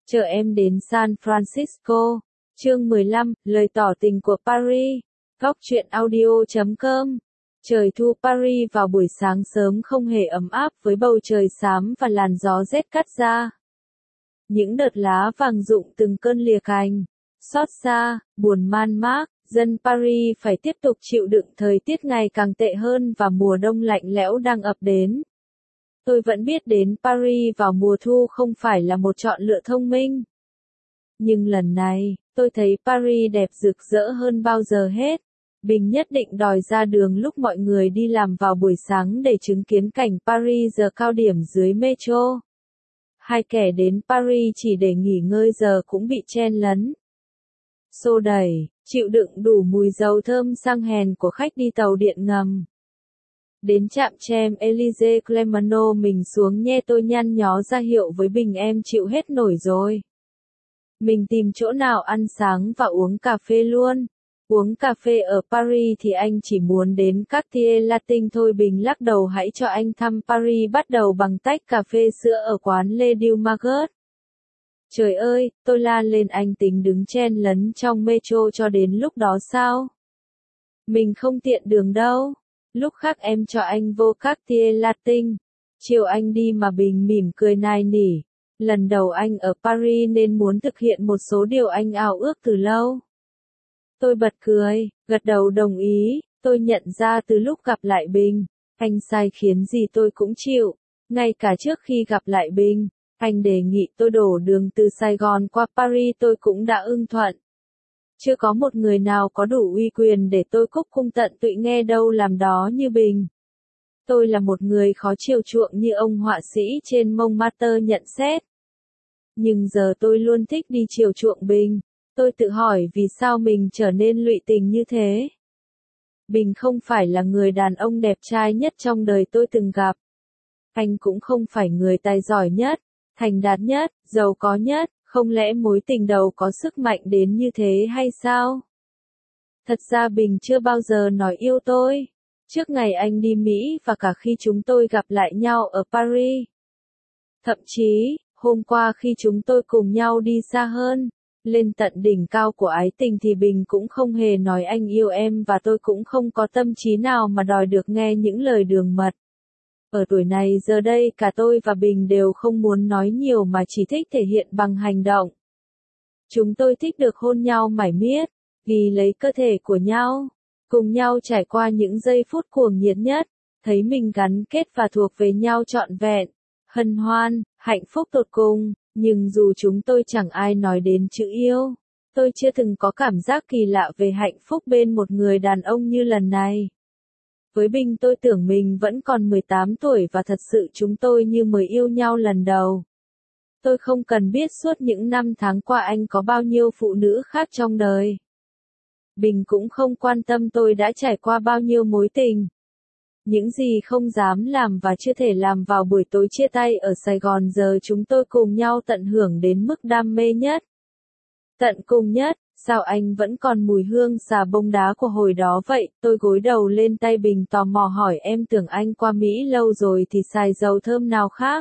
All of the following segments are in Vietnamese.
Chờ em đến San Francisco. Chương 15, lời tỏ tình của Paris. Góc truyện audio.com. Trời thu Paris vào buổi sáng sớm không hề ấm áp với bầu trời xám và làn gió rét cắt da. Những đợt lá vàng rụng từng cơn lìa cành. Xót xa, buồn man mác, dân Paris phải tiếp tục chịu đựng thời tiết ngày càng tệ hơn và mùa đông lạnh lẽo đang ập đến. Tôi vẫn biết đến Paris vào mùa thu không phải là một chọn lựa thông minh. Nhưng lần này, tôi thấy Paris đẹp rực rỡ hơn bao giờ hết. Bình nhất định đòi ra đường lúc mọi người đi làm vào buổi sáng để chứng kiến cảnh Paris giờ cao điểm dưới metro. Hai kẻ đến Paris chỉ để nghỉ ngơi giờ cũng bị chen lấn. Xô đẩy, chịu đựng đủ mùi dầu thơm xăng hèn của khách đi tàu điện ngầm. Đến trạm Champs-Élysées Clémenceau mình xuống nhe tôi nhăn nhó ra hiệu với Bình em chịu hết nổi rồi. Mình tìm chỗ nào ăn sáng và uống cà phê luôn. Uống cà phê ở Paris thì anh chỉ muốn đến Quartier Latin thôi. Bình lắc đầu hãy cho anh thăm Paris bắt đầu bằng tách cà phê sữa ở quán Le Dieu Margot. Trời ơi, tôi la lên anh tính đứng chen lấn trong metro cho đến lúc đó sao? Mình không tiện đường đâu. Lúc khác em cho anh vô Quartier Latin. Chiều anh đi mà Bình mỉm cười nài nỉ. Lần đầu anh ở Paris nên muốn thực hiện một số điều anh ao ước từ lâu. Tôi bật cười, gật đầu đồng ý. Tôi nhận ra từ lúc gặp lại Bình, anh sai khiến gì tôi cũng chịu. Ngay cả trước khi gặp lại Bình, anh đề nghị tôi đổ đường từ Sài Gòn qua Paris tôi cũng đã ưng thuận. Chưa có một người nào có đủ uy quyền để tôi cúc cung tận tụy nghe đâu làm đó như Bình. Tôi là một người khó chiều chuộng như ông họa sĩ trên Montmartre nhận xét. Nhưng giờ tôi luôn thích đi chiều chuộng Bình. Tôi tự hỏi vì sao mình trở nên lụy tình như thế. Bình không phải là người đàn ông đẹp trai nhất trong đời tôi từng gặp. Anh cũng không phải người tài giỏi nhất, thành đạt nhất, giàu có nhất. Không lẽ mối tình đầu có sức mạnh đến như thế hay sao? Thật ra Bình chưa bao giờ nói yêu tôi. Trước ngày anh đi Mỹ và cả khi chúng tôi gặp lại nhau ở Paris. Thậm chí, hôm qua khi chúng tôi cùng nhau đi xa hơn, lên tận đỉnh cao của ái tình thì Bình cũng không hề nói anh yêu em và tôi cũng không có tâm trí nào mà đòi được nghe những lời đường mật. Ở tuổi này giờ đây cả tôi và Bình đều không muốn nói nhiều mà chỉ thích thể hiện bằng hành động. Chúng tôi thích được hôn nhau mải miết, ghi lấy cơ thể của nhau, cùng nhau trải qua những giây phút cuồng nhiệt nhất, thấy mình gắn kết và thuộc về nhau trọn vẹn, hân hoan, hạnh phúc tột cùng, nhưng dù chúng tôi chẳng ai nói đến chữ yêu, tôi chưa từng có cảm giác kỳ lạ về hạnh phúc bên một người đàn ông như lần này. Với Bình tôi tưởng mình vẫn còn 18 tuổi và thật sự chúng tôi như mới yêu nhau lần đầu. Tôi không cần biết suốt những năm tháng qua anh có bao nhiêu phụ nữ khác trong đời. Bình cũng không quan tâm tôi đã trải qua bao nhiêu mối tình. Những gì không dám làm và chưa thể làm vào buổi tối chia tay ở Sài Gòn giờ chúng tôi cùng nhau tận hưởng đến mức đam mê nhất. Tận cùng nhất. Sao anh vẫn còn mùi hương xà bông đá của hồi đó vậy? Tôi gối đầu lên tay Bình tò mò hỏi em tưởng anh qua Mỹ lâu rồi thì xài dầu thơm nào khác?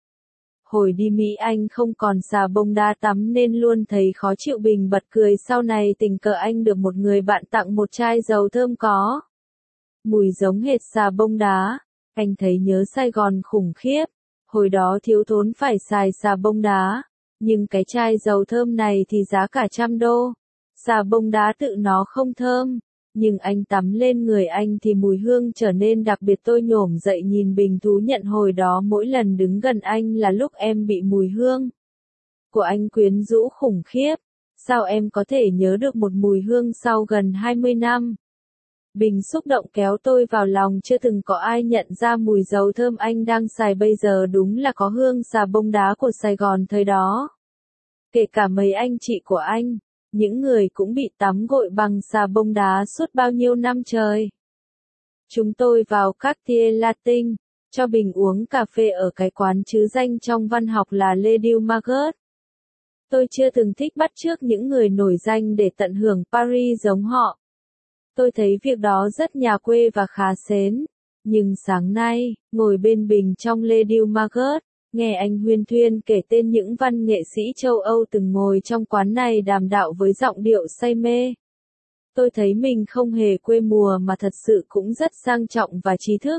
Hồi đi Mỹ anh không còn xà bông đá tắm nên luôn thấy khó chịu. Bình bật cười sau này tình cờ anh được một người bạn tặng một chai dầu thơm có mùi giống hệt xà bông đá. Anh thấy nhớ Sài Gòn khủng khiếp. Hồi đó thiếu thốn phải xài xà bông đá. Nhưng cái chai dầu thơm này thì giá cả $100. Xà bông đá tự nó không thơm, nhưng anh tắm lên người anh thì mùi hương trở nên đặc biệt. Tôi nhổm dậy nhìn Bình thú nhận hồi đó mỗi lần đứng gần anh là lúc em bị mùi hương của anh quyến rũ khủng khiếp. Sao em có thể nhớ được một mùi hương sau gần 20 năm? Bình xúc động kéo tôi vào lòng. Chưa từng có ai nhận ra mùi dầu thơm anh đang xài bây giờ đúng là có hương xà bông đá của Sài Gòn thời đó. Kể cả mấy anh chị của anh. Những người cũng bị tắm gội bằng xà bông đá suốt bao nhiêu năm trời. Chúng tôi vào Quartier Latin, cho Bình uống cà phê ở cái quán trứ danh trong văn học là Le Dieu Margot. Tôi chưa từng thích bắt chước những người nổi danh để tận hưởng Paris giống họ. Tôi thấy việc đó rất nhà quê và khá sến. Nhưng sáng nay, ngồi bên Bình trong Le Dieu Margot, Nghe anh huyên thuyên kể tên những văn nghệ sĩ châu Âu từng ngồi trong quán này đàm đạo với giọng điệu say mê. Tôi thấy mình không hề quê mùa mà thật sự cũng rất sang trọng và trí thức.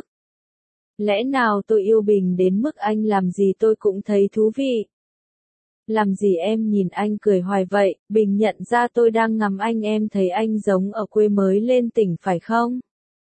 Lẽ nào tôi yêu Bình đến mức anh làm gì tôi cũng thấy thú vị. Làm gì em nhìn anh cười hoài vậy, Bình nhận ra tôi đang ngắm anh, em thấy anh giống ở quê mới lên tỉnh phải không?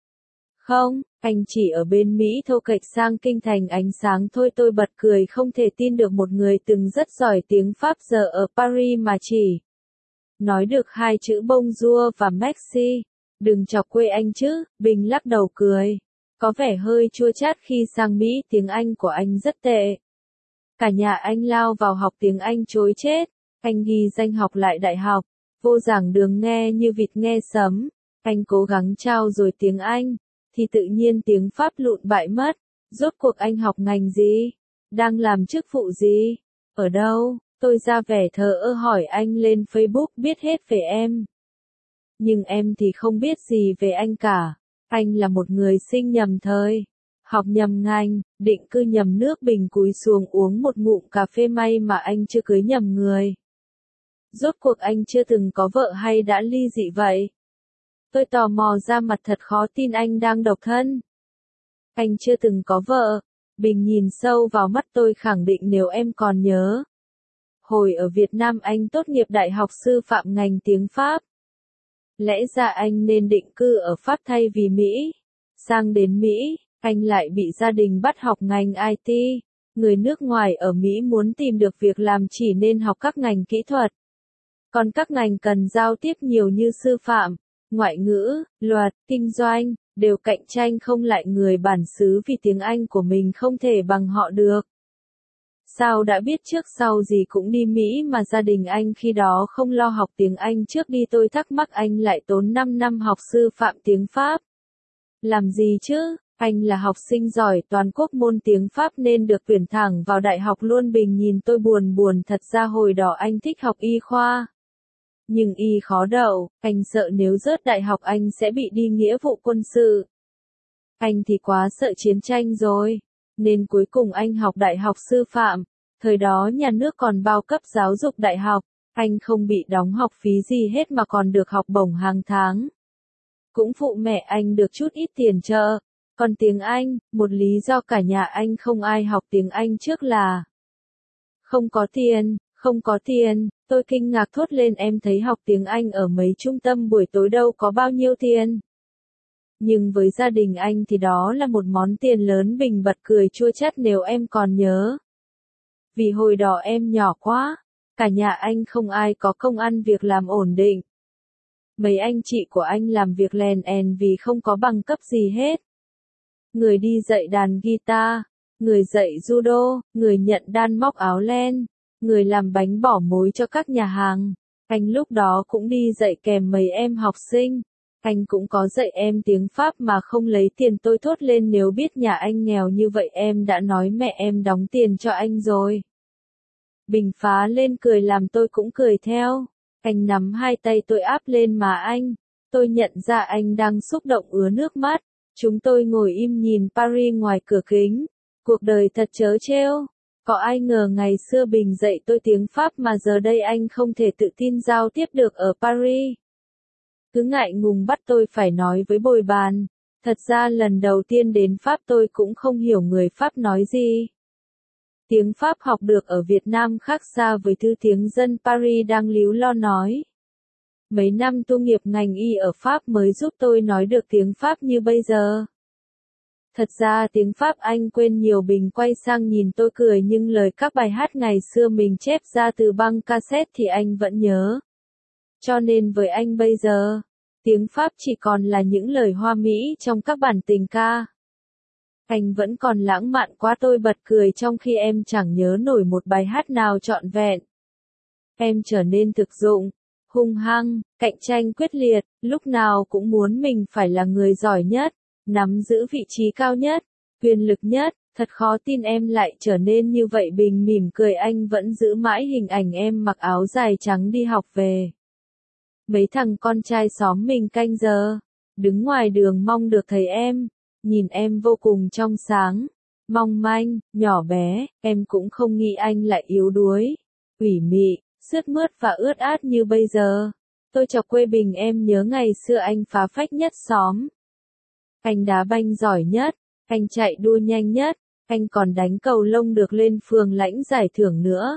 Không, anh chỉ ở bên Mỹ thô kệch sang kinh thành ánh sáng thôi. Tôi bật cười không thể tin được một người từng rất giỏi tiếng Pháp giờ ở Paris mà chỉ nói được hai chữ bonjour và merci. Đừng chọc quê anh chứ, Bình lắc đầu cười. Có vẻ hơi chua chát khi sang Mỹ, tiếng Anh của anh rất tệ. Cả nhà anh lao vào học tiếng Anh trối chết. Anh ghi danh học lại đại học, vô giảng đường nghe như vịt nghe sấm. Anh cố gắng trau dồi tiếng Anh, thì tự nhiên tiếng Pháp lụn bại mất. Rốt cuộc anh học ngành gì? Đang làm chức vụ gì? Ở đâu? Tôi ra vẻ thờ ơ hỏi anh lên Facebook biết hết về em. Nhưng em thì không biết gì về anh cả. Anh là một người sinh nhầm thời, học nhầm ngành, định cư nhầm nước. Bình cúi xuống uống một ngụm cà phê, may mà anh chưa cưới nhầm người. Rốt cuộc anh chưa từng có vợ hay đã ly dị vậy? Tôi tò mò ra mặt thật khó tin anh đang độc thân. Anh chưa từng có vợ. Bình nhìn sâu vào mắt tôi khẳng định nếu em còn nhớ. Hồi ở Việt Nam anh tốt nghiệp đại học sư phạm ngành tiếng Pháp. Lẽ ra anh nên định cư ở Pháp thay vì Mỹ. Sang đến Mỹ, anh lại bị gia đình bắt học ngành IT. Người nước ngoài ở Mỹ muốn tìm được việc làm chỉ nên học các ngành kỹ thuật. Còn các ngành cần giao tiếp nhiều như sư phạm, ngoại ngữ, luật, kinh doanh, đều cạnh tranh không lại người bản xứ vì tiếng Anh của mình không thể bằng họ được. Sao đã biết trước sau gì cũng đi Mỹ mà gia đình anh khi đó không lo học tiếng Anh trước đi? Tôi thắc mắc anh lại tốn 5 năm học sư phạm tiếng Pháp. Làm gì chứ, anh là học sinh giỏi toàn quốc môn tiếng Pháp nên được tuyển thẳng vào đại học luôn. Bình nhìn tôi buồn buồn, thật ra hồi đó anh thích học y khoa. Nhưng y khó đậu, anh sợ nếu rớt đại học anh sẽ bị đi nghĩa vụ quân sự. Anh thì quá sợ chiến tranh rồi, nên cuối cùng anh học đại học sư phạm. Thời đó nhà nước còn bao cấp giáo dục đại học, anh không bị đóng học phí gì hết mà còn được học bổng hàng tháng. Cũng phụ mẹ anh được chút ít tiền trợ. Còn tiếng Anh, một lý do cả nhà anh không ai học tiếng Anh trước là không có tiền. Không có tiền, tôi kinh ngạc thốt lên, em thấy học tiếng Anh ở mấy trung tâm buổi tối đâu có bao nhiêu tiền. Nhưng với gia đình anh thì đó là một món tiền lớn. Bình bật cười chua chát, nếu em còn nhớ. Vì hồi đó em nhỏ quá, cả nhà anh không ai có công ăn việc làm ổn định. Mấy anh chị của anh làm việc lèn èn vì không có bằng cấp gì hết. Người đi dạy đàn guitar, người dạy judo, người nhận đan móc áo len, người làm bánh bỏ mối cho các nhà hàng. Anh lúc đó cũng đi dạy kèm mấy em học sinh. Anh cũng có dạy em tiếng Pháp mà không lấy tiền. Tôi thốt lên, nếu biết nhà anh nghèo như vậy em đã nói mẹ em đóng tiền cho anh rồi. Bình phá lên cười làm tôi cũng cười theo. Anh nắm hai tay tôi áp lên má anh. Tôi nhận ra anh đang xúc động ứa nước mắt. Chúng tôi ngồi im nhìn Paris ngoài cửa kính. Cuộc đời thật trớ trêu. Có ai ngờ ngày xưa Bình dạy tôi tiếng Pháp mà giờ đây anh không thể tự tin giao tiếp được ở Paris. Cứ ngại ngùng bắt tôi phải nói với bồi bàn. Thật ra lần đầu tiên đến Pháp tôi cũng không hiểu người Pháp nói gì. Tiếng Pháp học được ở Việt Nam khác xa với thứ tiếng dân Paris đang líu lo nói. Mấy năm tu nghiệp ngành y ở Pháp mới giúp tôi nói được tiếng Pháp như bây giờ. Thật ra tiếng Pháp anh quên nhiều. Bình quay sang nhìn tôi cười, nhưng lời các bài hát ngày xưa mình chép ra từ băng cassette thì anh vẫn nhớ. Cho nên với anh bây giờ, tiếng Pháp chỉ còn là những lời hoa mỹ trong các bản tình ca. Anh vẫn còn lãng mạn quá. Tôi bật cười trong khi em chẳng nhớ nổi một bài hát nào trọn vẹn. Em trở nên thực dụng, hung hăng, cạnh tranh quyết liệt, lúc nào cũng muốn mình phải là người giỏi nhất, nắm giữ vị trí cao nhất, quyền lực nhất. Thật khó tin em lại trở nên như vậy. Bình mỉm cười, anh vẫn giữ mãi hình ảnh em mặc áo dài trắng đi học về. Mấy thằng con trai xóm mình canh giờ đứng ngoài đường mong được thấy em, nhìn em vô cùng trong sáng. mong manh, nhỏ bé, em cũng không nghĩ anh lại yếu đuối, ủy mị, sướt mướt và ướt át như bây giờ. Tôi chọc quê bình em nhớ ngày xưa anh phá phách nhất xóm. Anh đá banh giỏi nhất, anh chạy đua nhanh nhất, anh còn đánh cầu lông được lên phường lãnh giải thưởng nữa.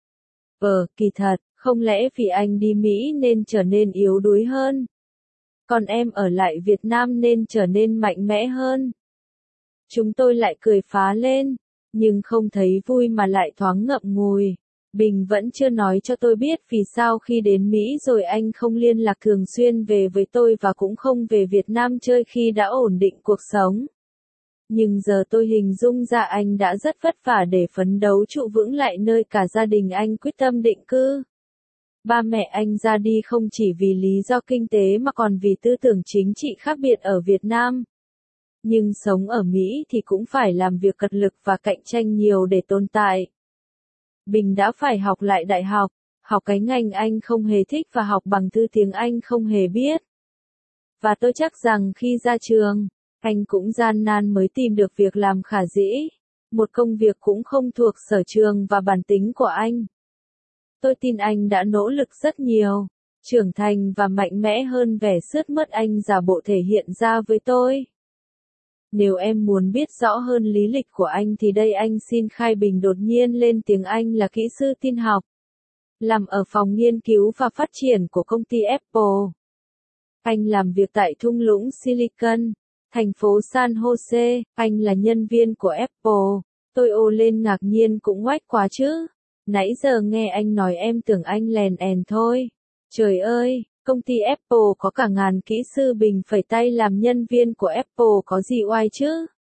Kỳ thật, không lẽ vì anh đi Mỹ nên trở nên yếu đuối hơn? Còn em ở lại Việt Nam nên trở nên mạnh mẽ hơn. Chúng tôi lại cười phá lên, nhưng không thấy vui mà lại thoáng ngậm ngùi. Bình vẫn chưa nói cho tôi biết vì sao khi đến Mỹ rồi anh không liên lạc thường xuyên về với tôi và cũng không về Việt Nam chơi khi đã ổn định cuộc sống. Nhưng giờ tôi hình dung ra anh đã rất vất vả để phấn đấu trụ vững lại nơi cả gia đình anh quyết tâm định cư. Ba mẹ anh ra đi không chỉ vì lý do kinh tế mà còn vì tư tưởng chính trị khác biệt ở Việt Nam. Nhưng sống ở Mỹ thì cũng phải làm việc cật lực và cạnh tranh nhiều để tồn tại. Bình đã phải học lại đại học cái ngành anh không hề thích và học bằng thứ tiếng Anh không hề biết. Và tôi chắc rằng khi ra trường, anh cũng gian nan mới tìm được việc làm khả dĩ, một công việc cũng không thuộc sở trường và bản tính của anh. Tôi tin anh đã nỗ lực rất nhiều, trưởng thành và mạnh mẽ hơn vẻ sướt mướt anh giả bộ thể hiện ra với tôi. Nếu em muốn biết rõ hơn lý lịch của anh thì đây anh xin khai. Bình đột nhiên lên tiếng. Anh là kỹ sư tin học, làm ở phòng nghiên cứu và phát triển của công ty Apple. Anh làm việc tại thung lũng Silicon, thành phố San Jose. Anh là nhân viên của Apple. Tôi ồ lên ngạc nhiên, cũng oách quá chứ. Nãy giờ nghe anh nói em tưởng anh lèn èn thôi. Trời ơi, công ty Apple có cả ngàn kỹ sư. Bình phẩy tay. Làm nhân viên của Apple có gì oai chứ?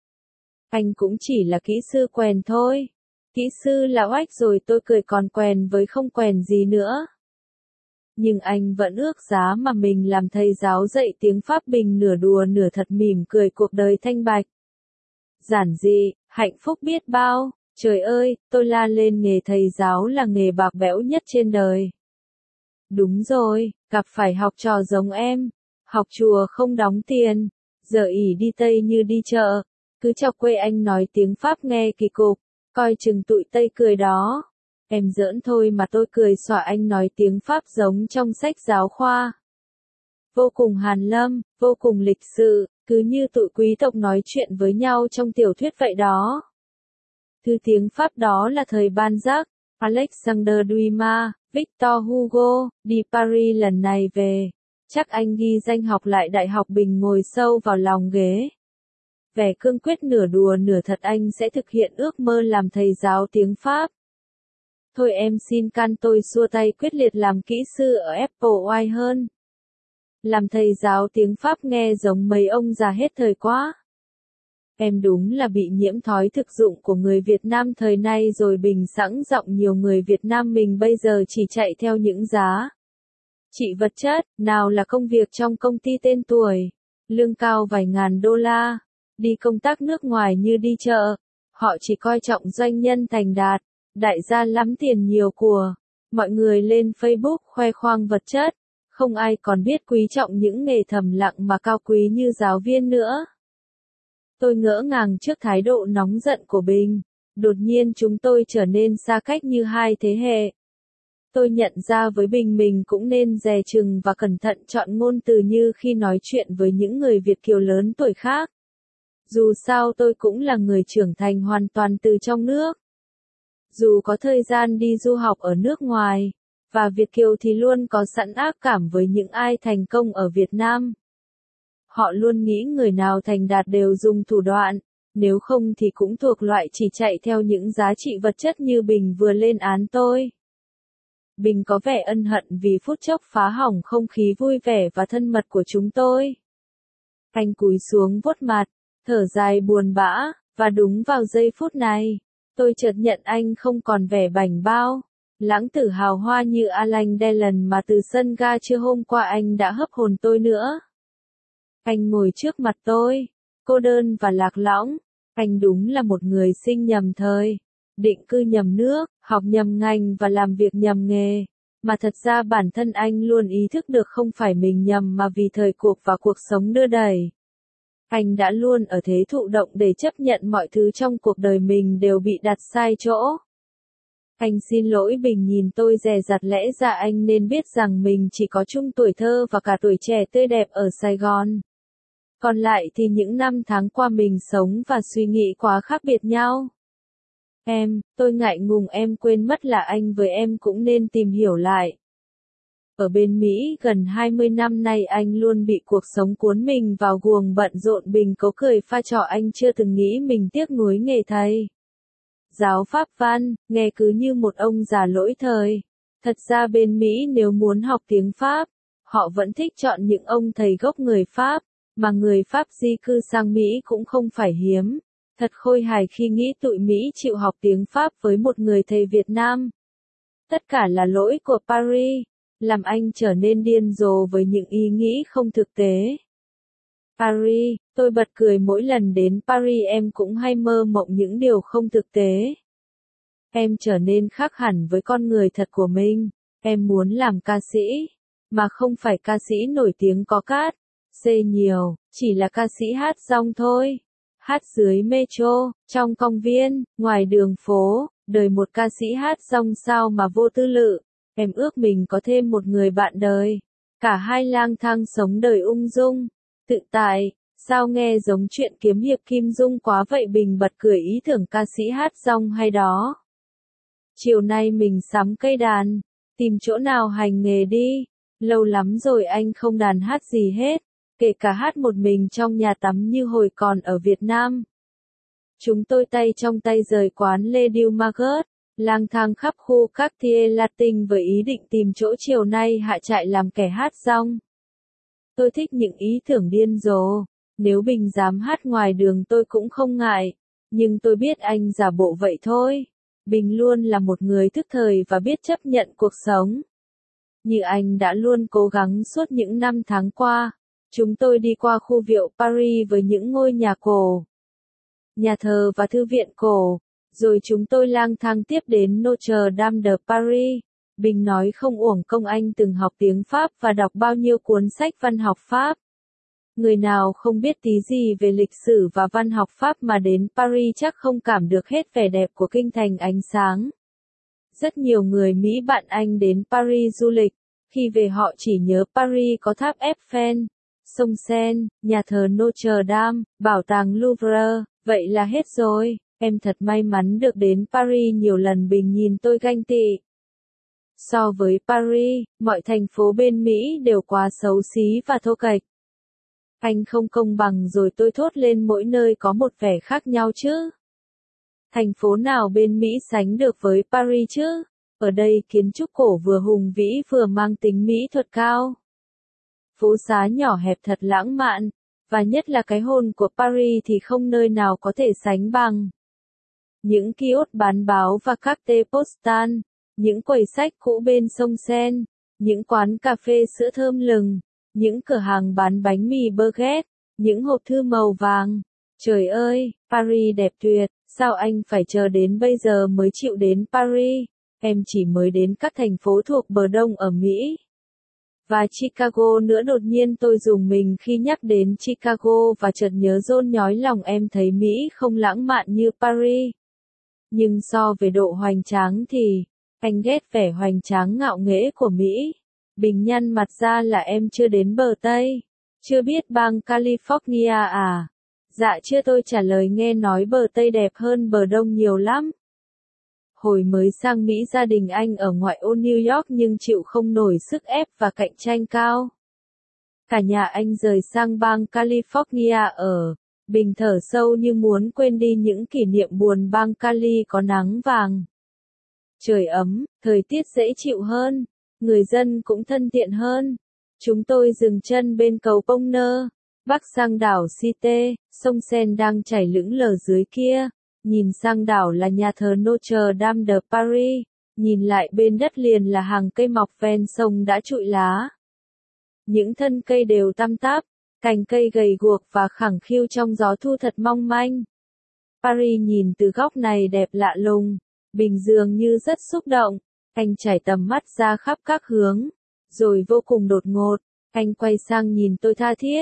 Anh cũng chỉ là kỹ sư quèn thôi. Kỹ sư là oách rồi. Tôi cười, còn quèn với không quèn gì nữa. Nhưng anh vẫn ước giá mà mình làm thầy giáo dạy tiếng Pháp. Bình nửa đùa nửa thật mỉm cười cuộc đời thanh bạch, giản dị, hạnh phúc biết bao. Trời ơi, tôi la lên, nghề thầy giáo là nghề bạc bẽo nhất trên đời. Đúng rồi, gặp phải học trò giống em. Học chùa không đóng tiền, giờ ỉ đi Tây như đi chợ. Cứ chọc quê anh nói tiếng Pháp nghe kỳ cục, coi chừng tụi Tây cười đó. Em giỡn thôi mà. Tôi cười xòa. Anh nói tiếng Pháp giống trong sách giáo khoa. Vô cùng hàn lâm, vô cùng lịch sự, cứ như tụi quý tộc nói chuyện với nhau trong tiểu thuyết vậy đó. Thứ tiếng Pháp đó là thời Balzac, Alexander Dumas, Victor Hugo. Đi Paris lần này về, chắc anh ghi danh học lại đại học. Bình ngồi sâu vào lòng ghế, vẻ cương quyết nửa đùa nửa thật. Anh sẽ thực hiện ước mơ làm thầy giáo tiếng Pháp. Thôi em xin can. Tôi xua tay quyết liệt. Làm kỹ sư ở Apple oai hơn. Làm thầy giáo tiếng Pháp nghe giống mấy ông già hết thời quá. Em đúng là bị nhiễm thói thực dụng của người Việt Nam thời nay rồi. Bình sẵn giọng. Nhiều người Việt Nam mình bây giờ chỉ chạy theo những giá trị vật chất, nào là công việc trong công ty tên tuổi, lương cao vài ngàn đô la, đi công tác nước ngoài như đi chợ. Họ chỉ coi trọng doanh nhân thành đạt, đại gia lắm tiền nhiều của. Mọi người lên Facebook khoe khoang vật chất, không ai còn biết quý trọng những nghề thầm lặng mà cao quý như giáo viên nữa. Tôi ngỡ ngàng trước thái độ nóng giận của Bình. Đột nhiên chúng tôi trở nên xa cách như hai thế hệ. Tôi nhận ra với Bình mình cũng nên dè chừng và cẩn thận chọn ngôn từ như khi nói chuyện với những người Việt kiều lớn tuổi khác. Dù sao tôi cũng là người trưởng thành hoàn toàn từ trong nước. Dù có thời gian đi du học ở nước ngoài, và Việt kiều thì luôn có sẵn ác cảm với những ai thành công ở Việt Nam. Họ luôn nghĩ người nào thành đạt đều dùng thủ đoạn, nếu không thì cũng thuộc loại chỉ chạy theo những giá trị vật chất như Bình vừa lên án tôi. Bình có vẻ ân hận vì phút chốc phá hỏng không khí vui vẻ và thân mật của chúng tôi. Anh cúi xuống vuốt mặt, thở dài buồn bã, và đúng vào giây phút này, tôi chợt nhận anh không còn vẻ bảnh bao, lãng tử hào hoa như Alain Delon mà từ sân ga trưa hôm qua anh đã hấp hồn tôi nữa. Anh ngồi trước mặt tôi, cô đơn và lạc lõng. Anh đúng là một người sinh nhầm thời, định cư nhầm nước, học nhầm ngành và làm việc nhầm nghề. Mà thật ra bản thân anh luôn ý thức được không phải mình nhầm mà vì thời cuộc và cuộc sống đưa đẩy. Anh đã luôn ở thế thụ động để chấp nhận mọi thứ trong cuộc đời mình đều bị đặt sai chỗ. Anh xin lỗi. Bình nhìn tôi dè dặt, lẽ ra anh nên biết rằng mình chỉ có chung tuổi thơ và cả tuổi trẻ tươi đẹp ở Sài Gòn. Còn lại thì những năm tháng qua mình sống và suy nghĩ quá khác biệt nhau. Tôi ngại ngùng em quên mất là anh với em cũng nên tìm hiểu lại. Ở bên Mỹ gần 20 năm nay anh luôn bị cuộc sống cuốn mình vào guồng bận rộn. Bình cố cười pha trò, anh chưa từng nghĩ mình tiếc nuối nghề thầy giáo Pháp văn, nghe cứ như một ông già lỗi thời. Thật ra bên Mỹ nếu muốn học tiếng Pháp, họ vẫn thích chọn những ông thầy gốc người Pháp, mà người Pháp di cư sang Mỹ cũng không phải hiếm. Thật khôi hài khi nghĩ tụi Mỹ chịu học tiếng Pháp với một người thầy Việt Nam. Tất cả là lỗi của Paris, làm anh trở nên điên rồ với những ý nghĩ không thực tế. Paris, tôi bật cười mỗi lần đến Paris. Em cũng hay mơ mộng những điều không thực tế. Em trở nên khác hẳn với con người thật của mình. Em muốn làm ca sĩ, mà không phải ca sĩ nổi tiếng có cát, xê nhiều, chỉ là ca sĩ hát rong thôi. Hát dưới metro, trong công viên, ngoài đường phố, đời một ca sĩ hát rong sao mà vô tư lự. Em ước mình có thêm một người bạn đời. Cả hai lang thang sống đời ung dung, tự tại. Sao nghe giống chuyện kiếm hiệp Kim Dung quá vậy? Bình bật cười ý tưởng ca sĩ hát rong hay đó. Chiều nay mình sắm cây đàn, tìm chỗ nào hành nghề đi. Lâu lắm rồi anh không đàn hát gì hết, kể cả hát một mình trong nhà tắm như hồi còn ở Việt Nam. Chúng tôi tay trong tay rời quán Le Dieu Margot, lang thang khắp khu Quartier Latin với ý định tìm chỗ chiều nay hạ trại làm kẻ hát rong. Tôi thích những ý tưởng điên rồ. Nếu Bình dám hát ngoài đường tôi cũng không ngại. Nhưng tôi biết anh giả bộ vậy thôi. Bình luôn là một người thức thời và biết chấp nhận cuộc sống. Như anh đã luôn cố gắng suốt những năm tháng qua. Chúng tôi đi qua khu Việu Paris với những ngôi nhà cổ, nhà thờ và thư viện cổ. Rồi chúng tôi lang thang tiếp đến Notre Dame de Paris. Bình nói không uổng công anh từng học tiếng Pháp và đọc bao nhiêu cuốn sách văn học Pháp. Người nào không biết tí gì về lịch sử và văn học Pháp mà đến Paris chắc không cảm được hết vẻ đẹp của kinh thành ánh sáng. Rất nhiều người Mỹ bạn anh đến Paris du lịch. Khi về họ chỉ nhớ Paris có tháp Eiffel, sông Seine, nhà thờ Notre Dame, bảo tàng Louvre, vậy là hết rồi. Em thật may mắn được đến Paris nhiều lần. Bình nhìn tôi ganh tị. So với Paris, mọi thành phố bên Mỹ đều quá xấu xí và thô kệch. Anh không công bằng rồi, tôi thốt lên, mỗi nơi có một vẻ khác nhau chứ. Thành phố nào bên Mỹ sánh được với Paris chứ? Ở đây kiến trúc cổ vừa hùng vĩ vừa mang tính mỹ thuật cao. Phố xá nhỏ hẹp thật lãng mạn, và nhất là cái hồn của Paris thì không nơi nào có thể sánh bằng. Những kiosk bán báo và carte postal, những quầy sách cũ bên sông Seine, những quán cà phê sữa thơm lừng, những cửa hàng bán bánh mì baguette, những hộp thư màu vàng. Trời ơi, Paris đẹp tuyệt, sao anh phải chờ đến bây giờ mới chịu đến Paris? Em chỉ mới đến các thành phố thuộc bờ đông ở Mỹ. Và Chicago nữa. Đột nhiên tôi rùng mình khi nhắc đến Chicago và chợt nhớ John nhói lòng. Em thấy Mỹ không lãng mạn như Paris. Nhưng so về độ hoành tráng thì, anh ghét vẻ hoành tráng ngạo nghễ của Mỹ. Bình nhăn mặt ra là em chưa đến bờ Tây. Chưa biết bang California à? Dạ chưa, tôi trả lời, nghe nói bờ Tây đẹp hơn bờ Đông nhiều lắm. Hồi mới sang Mỹ gia đình anh ở ngoại ô New York nhưng chịu không nổi sức ép và cạnh tranh cao. Cả nhà anh rời sang bang California ở. Bình thở sâu như muốn quên đi những kỷ niệm buồn. Bang Cali có nắng vàng, trời ấm, thời tiết dễ chịu hơn, người dân cũng thân thiện hơn. Chúng tôi dừng chân bên cầu Pont-Neuf, bắc sang đảo Cité, sông Seine đang chảy lững lờ dưới kia. Nhìn sang đảo là nhà thờ Notre Dame de Paris, nhìn lại bên đất liền là hàng cây mọc ven sông đã trụi lá. Những thân cây đều tăm tắp, cành cây gầy guộc và khẳng khiu trong gió thu thật mong manh. Paris nhìn từ góc này đẹp lạ lùng. Bình dường như rất xúc động. Anh trải tầm mắt ra khắp các hướng. Rồi vô cùng đột ngột, anh quay sang nhìn tôi tha thiết.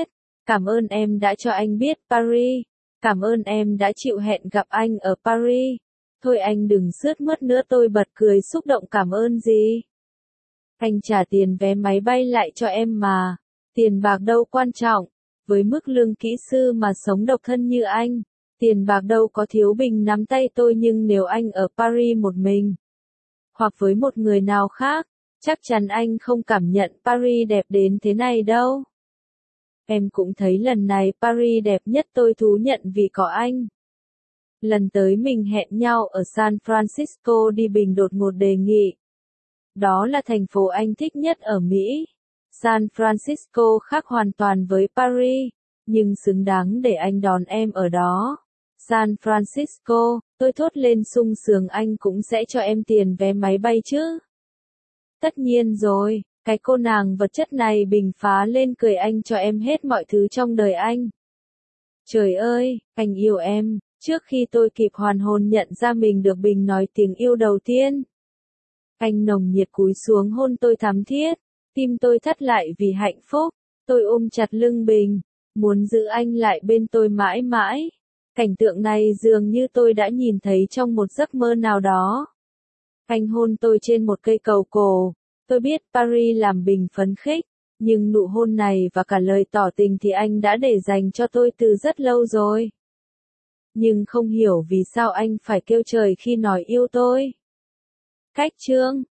Cảm ơn em đã cho anh biết Paris. Cảm ơn em đã chịu hẹn gặp anh ở Paris. Thôi anh đừng sướt mướt nữa, tôi bật cười xúc động. Cảm ơn gì? Anh trả tiền vé máy bay lại cho em mà. Tiền bạc đâu quan trọng. Với mức lương kỹ sư mà sống độc thân như anh, tiền bạc đâu có thiếu Bình nắm tay tôi, nhưng nếu anh ở Paris một mình, hoặc với một người nào khác, chắc chắn anh không cảm nhận Paris đẹp đến thế này đâu. Em cũng thấy lần này Paris đẹp nhất, tôi thú nhận vì có anh. Lần tới mình hẹn nhau ở San Francisco đi. Bình đột ngột đề nghị. Đó là thành phố anh thích nhất ở Mỹ. San Francisco khác hoàn toàn với Paris, nhưng xứng đáng để anh đón em ở đó. San Francisco, tôi thốt lên sung sướng. Anh cũng sẽ cho em tiền vé máy bay chứ? Tất nhiên rồi, cái cô nàng vật chất này. Bình phá lên cười. Anh cho em hết mọi thứ trong đời anh. Trời ơi, anh yêu em. Trước khi tôi kịp hoàn hồn nhận ra mình được Bình nói tiếng yêu đầu tiên, anh nồng nhiệt cúi xuống hôn tôi thắm thiết. Tim tôi thắt lại vì hạnh phúc. Tôi ôm chặt lưng Bình, muốn giữ anh lại bên tôi mãi mãi. Cảnh tượng này dường như tôi đã nhìn thấy trong một giấc mơ nào đó. Anh hôn tôi trên một cây cầu cổ. Tôi biết Paris làm Bình phấn khích, nhưng nụ hôn này và cả lời tỏ tình thì anh đã để dành cho tôi từ rất lâu rồi. Nhưng không hiểu vì sao anh phải kêu trời khi nói yêu tôi. Cách chương